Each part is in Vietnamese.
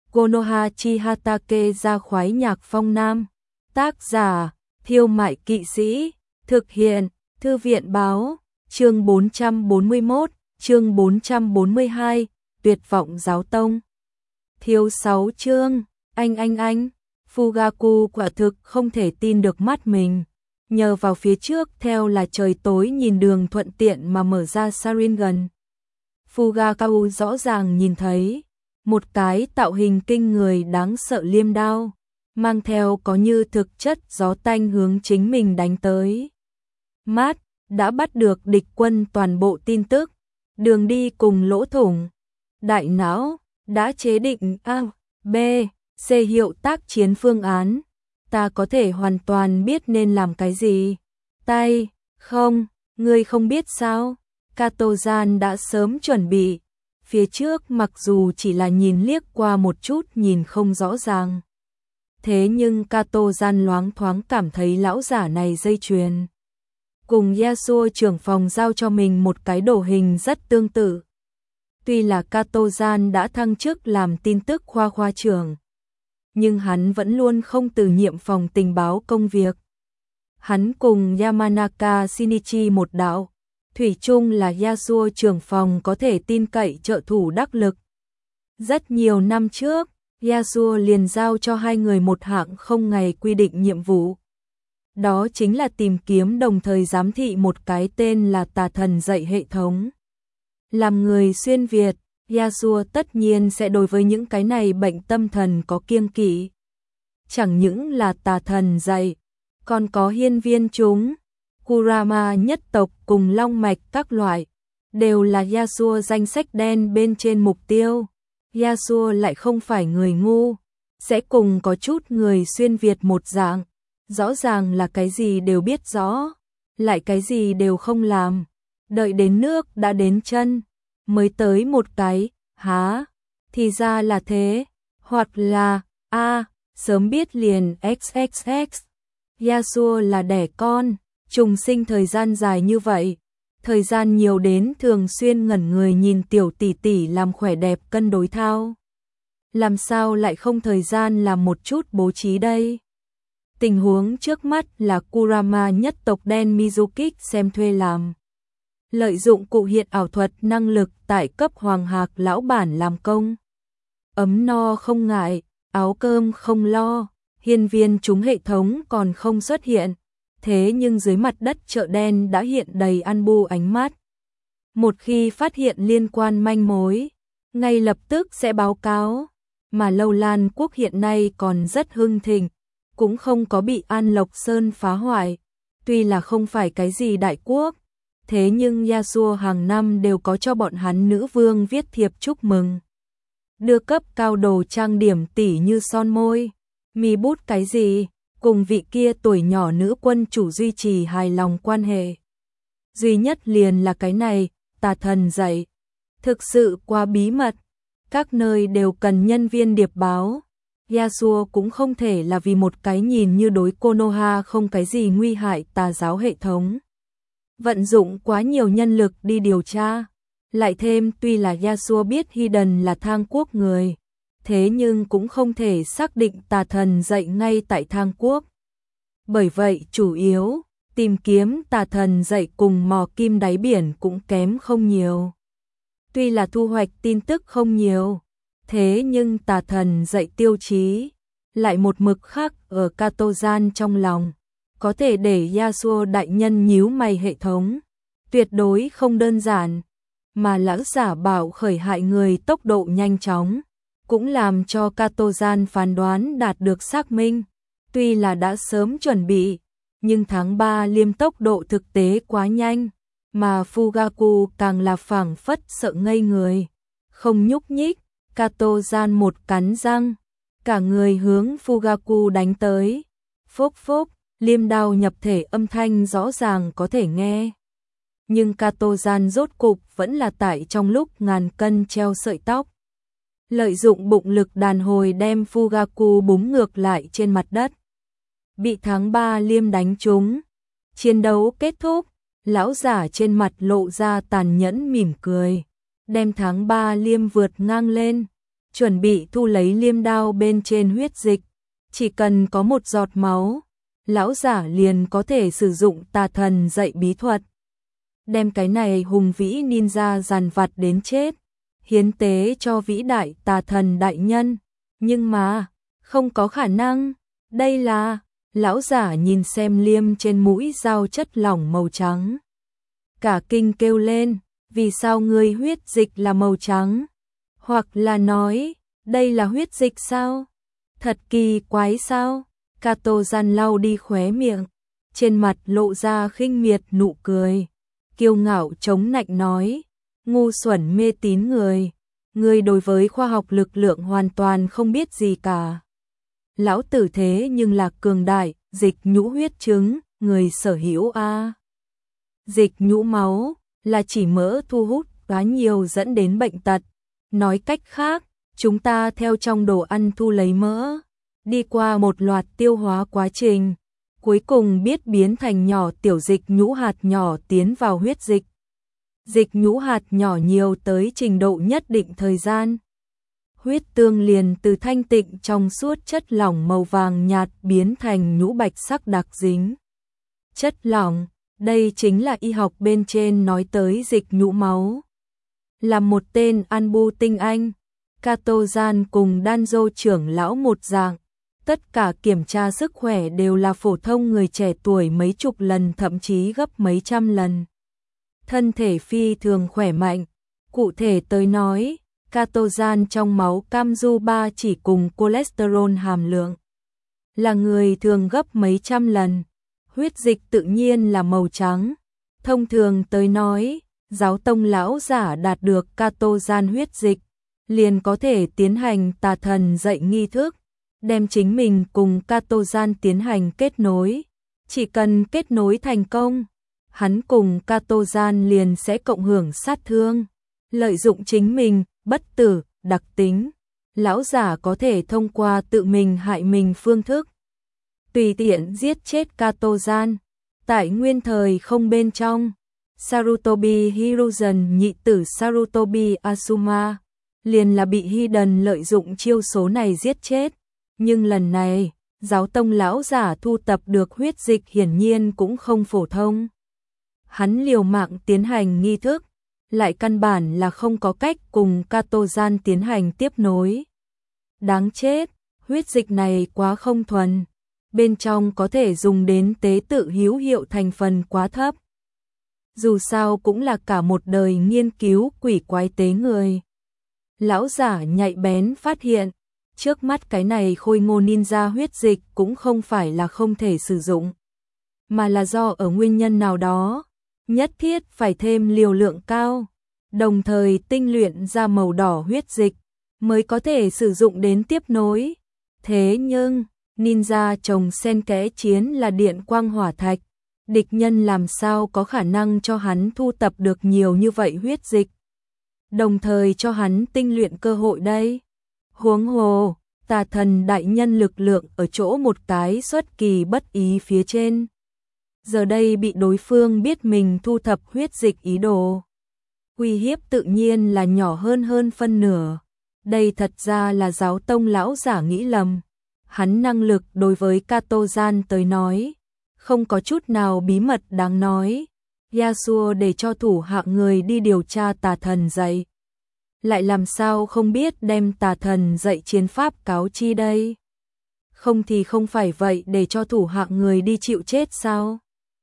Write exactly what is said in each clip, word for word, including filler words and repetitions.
Konoha Chihatake ra khoái nhạc phong nam. Tác giả, Thiêu Mại Kỵ Sĩ. Thực hiện, Thư viện báo. Chương bốn trăm bốn mươi mốt, chương bốn trăm bốn mươi hai, Tuyệt vọng giáo tông. Thiếu sáu chương, anh anh anh, Fugaku quả thực không thể tin được mắt mình. Nhờ vào phía trước theo là trời tối nhìn đường thuận tiện mà mở ra Sharingan. Fugaku rõ ràng nhìn thấy một cái tạo hình kinh người đáng sợ liêm đao, mang theo có như thực chất gió tanh hướng chính mình đánh tới. Mát đã bắt được địch quân toàn bộ tin tức, đường đi cùng lỗ thủng. Đại não đã chế định A, B, C hiệu tác chiến phương án. Ta có thể hoàn toàn biết nên làm cái gì. Tay, không, ngươi không biết sao? Kato-san đã sớm chuẩn bị. Phía trước mặc dù chỉ là nhìn liếc qua một chút nhìn không rõ ràng. Thế nhưng Kato-san loáng thoáng cảm thấy lão giả này dây chuyền cùng Yasuo trưởng phòng giao cho mình một cái đồ hình rất tương tự. Tuy là Kato-san đã thăng chức làm tin tức khoa khoa trưởng, nhưng hắn vẫn luôn không từ nhiệm phòng tình báo công việc. Hắn cùng Yamanaka Shinichi một đạo, thủy chung là Yasuo trưởng phòng có thể tin cậy trợ thủ đắc lực. Rất nhiều năm trước, Yasuo liền giao cho hai người một hạng không ngày quy định nhiệm vụ. Đó chính là tìm kiếm đồng thời giám thị một cái tên là tà thần dạy hệ thống. Làm người xuyên Việt, Yasuo tất nhiên sẽ đối với những cái này bệnh tâm thần có kiêng kỵ. Chẳng những là tà thần dạy, còn có hiên viên chúng, Kurama nhất tộc cùng long mạch các loại, đều là Yasuo danh sách đen bên trên mục tiêu. Yasuo lại không phải người ngu, sẽ cùng có chút người xuyên Việt một dạng, rõ ràng là cái gì đều biết rõ, lại cái gì đều không làm, đợi đến nước đã đến chân, mới tới một cái, há, thì ra là thế, hoặc là, a, sớm biết liền xx x, Yasuo là đẻ con, trùng sinh thời gian dài như vậy, thời gian nhiều đến thường xuyên ngẩn người nhìn tiểu tỷ tỷ làm khỏe đẹp cân đối thao. Làm sao lại không thời gian làm một chút bố trí đây? Tình huống trước mắt là Kurama nhất tộc đen Mizukik xem thuê làm. Lợi dụng cụ hiện ảo thuật năng lực tại cấp hoàng hạc lão bản làm công. Ấm no không ngại, áo cơm không lo, hiên viên chúng hệ thống còn không xuất hiện. Thế nhưng dưới mặt đất chợ đen đã hiện đầy ăn bu ánh mắt. Một khi phát hiện liên quan manh mối, ngay lập tức sẽ báo cáo. Mà Lâu Lan quốc hiện nay còn rất hưng thịnh, cũng không có bị An Lộc Sơn phá hoại. Tuy là không phải cái gì đại quốc, thế nhưng Yasuo hàng năm đều có cho bọn hắn nữ vương viết thiệp chúc mừng. Đưa cấp cao đồ trang điểm tỉ như son môi, mi bút cái gì, cùng vị kia tuổi nhỏ nữ quân chủ duy trì hài lòng quan hệ. Duy nhất liền là cái này, tà thần dạy. Thực sự quá bí mật, các nơi đều cần nhân viên điệp báo. Yasuo cũng không thể là vì một cái nhìn như đối Konoha không cái gì nguy hại tà giáo hệ thống. Vận dụng quá nhiều nhân lực đi điều tra. Lại thêm tuy là Yasuo biết Hiden là Thang Quốc người, thế nhưng cũng không thể xác định tà thần dạy ngay tại Thang Quốc. Bởi vậy chủ yếu, tìm kiếm tà thần dạy cùng mò kim đáy biển cũng kém không nhiều. Tuy là thu hoạch tin tức không nhiều, thế nhưng tà thần dạy tiêu chí, lại một mực khác ở Kato-san trong lòng, có thể để Yasuo đại nhân nhíu mày hệ thống, tuyệt đối không đơn giản, mà lão giả bảo khởi hại người tốc độ nhanh chóng, cũng làm cho Kato-san phán đoán đạt được xác minh. Tuy là đã sớm chuẩn bị, nhưng tháng ba liêm tốc độ thực tế quá nhanh, mà Fugaku càng là phảng phất sợ ngây người, không nhúc nhích. Kato-san một cắn răng, cả người hướng Fugaku đánh tới. Phốc phốc, liêm đao nhập thể âm thanh rõ ràng có thể nghe. Nhưng Kato-san rốt cục vẫn là tại trong lúc ngàn cân treo sợi tóc. Lợi dụng bụng lực đàn hồi đem Fugaku búng ngược lại trên mặt đất. Bị tháng ba liêm đánh trúng. Chiến đấu kết thúc, lão giả trên mặt lộ ra tàn nhẫn mỉm cười, đem tháng ba liêm vượt ngang lên, chuẩn bị thu lấy liêm đao bên trên huyết dịch. Chỉ cần có một giọt máu, lão giả liền có thể sử dụng tà thần dạy bí thuật. Đem cái này hùng vĩ ninja giàn vặt đến chết, hiến tế cho vĩ đại tà thần đại nhân. Nhưng mà, không có khả năng, đây là... Lão giả nhìn xem liêm trên mũi dao chất lỏng màu trắng. Cả kinh kêu lên, vì sao ngươi huyết dịch là màu trắng? Hoặc là nói, đây là huyết dịch sao? Thật kỳ quái sao? Kato Gian lau đi khóe miệng, trên mặt lộ ra khinh miệt nụ cười. Kiêu ngạo chống nạnh nói, ngu xuẩn mê tín người. Ngươi đối với khoa học lực lượng hoàn toàn không biết gì cả. Lão tử thế nhưng là cường đại, dịch nhũ huyết trứng, người sở hữu a. Dịch nhũ máu là chỉ mỡ thu hút quá nhiều dẫn đến bệnh tật. Nói cách khác, chúng ta theo trong đồ ăn thu lấy mỡ, đi qua một loạt tiêu hóa quá trình, cuối cùng biết biến thành nhỏ tiểu dịch nhũ hạt nhỏ tiến vào huyết dịch. Dịch nhũ hạt nhỏ nhiều tới trình độ nhất định thời gian, huyết tương liền từ thanh tịnh trong suốt chất lỏng màu vàng nhạt biến thành nhũ bạch sắc đặc dính. Chất lỏng, đây chính là y học bên trên nói tới dịch nhũ máu. Là một tên Anbu tinh anh, Kato Gian cùng Danzo trưởng lão một dạng, tất cả kiểm tra sức khỏe đều là phổ thông người trẻ tuổi mấy chục lần thậm chí gấp mấy trăm lần. Thân thể phi thường khỏe mạnh, cụ thể tới nói, Kato Gian trong máu cam du ba chỉ cùng cholesterol hàm lượng là người thường gấp mấy trăm lần, huyết dịch tự nhiên là màu trắng. Thông thường tới nói, giáo tông lão giả đạt được Kato Gian huyết dịch, liền có thể tiến hành tà thần dạy nghi thức, đem chính mình cùng Kato Gian tiến hành kết nối. Chỉ cần kết nối thành công, hắn cùng Kato Gian liền sẽ cộng hưởng sát thương, lợi dụng chính mình bất tử đặc tính, lão giả có thể thông qua tự mình hại mình phương thức tùy tiện giết chết Kato Gian. Tại nguyên thời không bên trong, Sarutobi Hiruzen nhị tử Sarutobi Asuma liền là bị Hiden lợi dụng chiêu số này giết chết, nhưng lần này, giáo tông lão giả thu tập được huyết dịch hiển nhiên cũng không phổ thông. Hắn liều mạng tiến hành nghi thức, lại căn bản là không có cách cùng Kato Gian tiến hành tiếp nối. Đáng chết, huyết dịch này quá không thuần, bên trong có thể dùng đến tế tự hữu hiệu thành phần quá thấp. Dù sao cũng là cả một đời nghiên cứu quỷ quái tế người. Lão giả nhạy bén phát hiện, trước mắt cái này khôi ngô ninja huyết dịch cũng không phải là không thể sử dụng, mà là do ở nguyên nhân nào đó, nhất thiết phải thêm liều lượng cao, đồng thời tinh luyện ra màu đỏ huyết dịch, mới có thể sử dụng đến tiếp nối. Thế nhưng, ninja trồng sen kẽ chiến là điện quang hỏa thạch, địch nhân làm sao có khả năng cho hắn thu tập được nhiều như vậy huyết dịch, đồng thời cho hắn tinh luyện cơ hội đây. Huống hồ, tà thần đại nhân lực lượng ở chỗ một cái xuất kỳ bất ý phía trên. Giờ đây bị đối phương biết mình thu thập huyết dịch ý đồ, uy hiếp tự nhiên là nhỏ hơn hơn phân nửa. Đây thật ra là giáo tông lão giả nghĩ lầm. Hắn năng lực đối với Kato Gian tới nói, không có chút nào bí mật đáng nói. Yasuo để cho thủ hạ người đi điều tra tà thần dạy, lại làm sao không biết đem tà thần dạy chiến pháp cáo chi đây? Không thì không phải vậy để cho thủ hạ người đi chịu chết sao?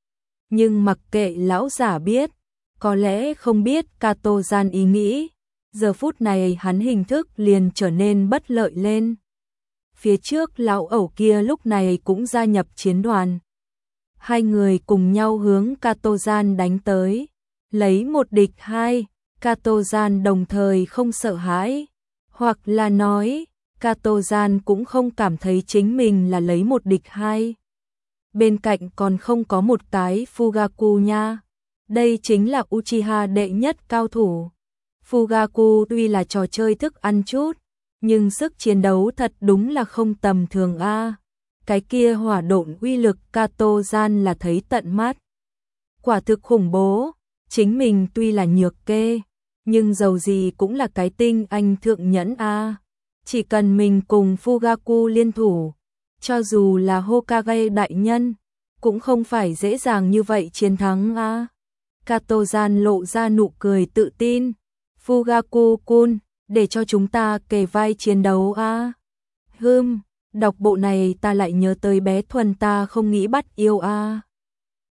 Nhưng mặc kệ lão giả biết, có lẽ không biết Kato Gian ý nghĩ, giờ phút này hắn hình thức liền trở nên bất lợi lên. Phía trước lão ẩu kia lúc này cũng gia nhập chiến đoàn. Hai người cùng nhau hướng Kato Gian đánh tới, lấy một địch hai. Kato Gian đồng thời không sợ hãi, hoặc là nói, Kato Gian cũng không cảm thấy chính mình là lấy một địch hai. Bên cạnh còn không có một cái Fugaku nha. Đây chính là Uchiha đệ nhất cao thủ. Fugaku tuy là trò chơi thức ăn chút, nhưng sức chiến đấu thật đúng là không tầm thường a. Cái kia hỏa độn uy lực Kato Gian là thấy tận mắt. Quả thực khủng bố, chính mình tuy là nhược kê, nhưng dầu gì cũng là cái tinh anh thượng nhẫn a. Chỉ cần mình cùng Fugaku liên thủ, cho dù là Hokage đại nhân, cũng không phải dễ dàng như vậy chiến thắng a. Kato-gian lộ ra nụ cười tự tin. Fugaku-kun, để cho chúng ta kề vai chiến đấu a. Hừm, đọc bộ này ta lại nhớ tới bé Thuần ta không nghĩ bắt yêu a.